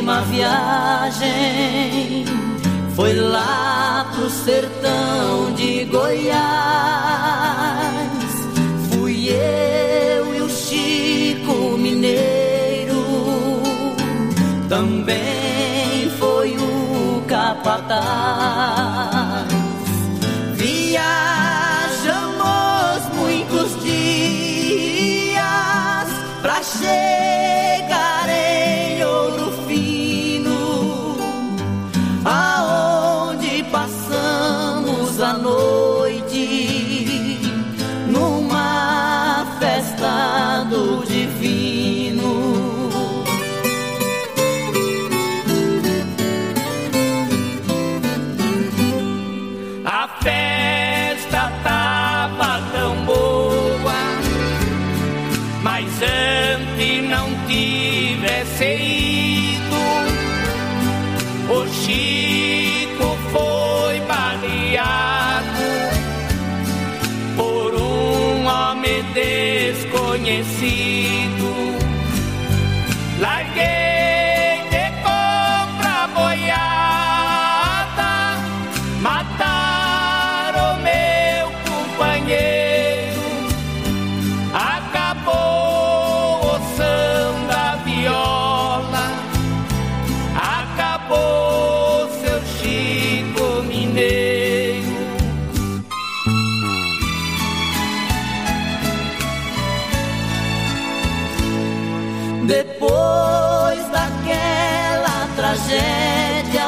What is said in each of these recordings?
última viagem foi lá pro sertão de Goiás. Fui eu e o Chico Mineiro, também foi o capataz. Viajamos muitos dias pra chegar em Ouro Fino, aonde passamos a noite numa festa do divino. A festa tava tão boa, mas antes não tivesse ido, o Chico foi baleado por um homem desconhecido. Larguei de compra boiada, mataram meu companheiro, acabou o som da viola, acabou seu Chico Mineiro. Depois daquela tragédia,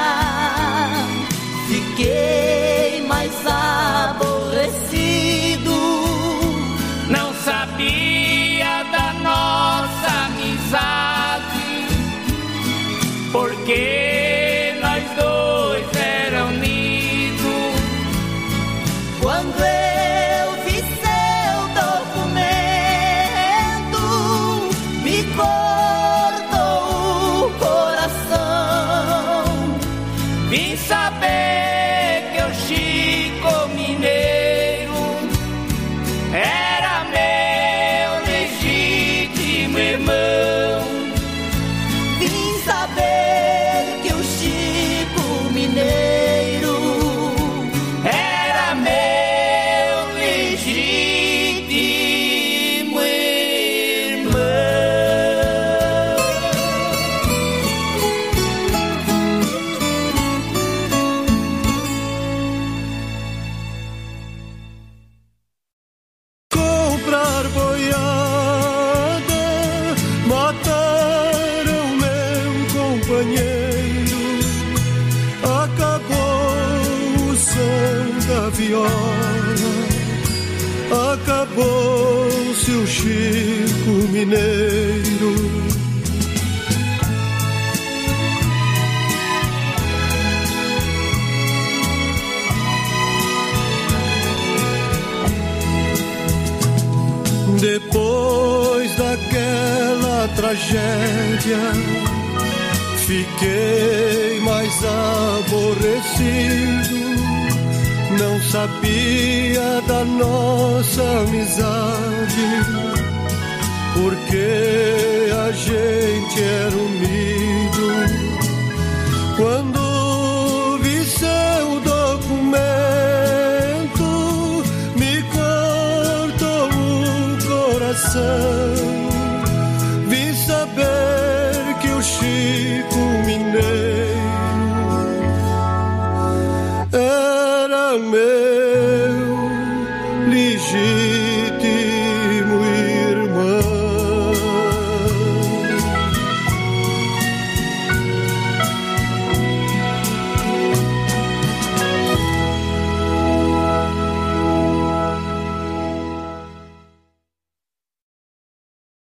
fiquei mais aborrecido. Não sabia da nossa amizade, porque nós dois era unidos. Quando eu vi seu documento, me cortou o coração. Vim saber que o Chico Mineiro era meu legítimo irmão. Vim saber que o Chico Mineiro Era meu legítimo irmão. Comprar boiada, mataram meu companheiro, acabou o som da viola, acabou-se o Chico Mineiro. Depois daquela tragédia, fiquei mais aborrecido. Não sabia da nossa amizade, porque a gente era unido. Quando vi seu documento, me cortou o coração. Vim saber que o Chico Mineiro era meu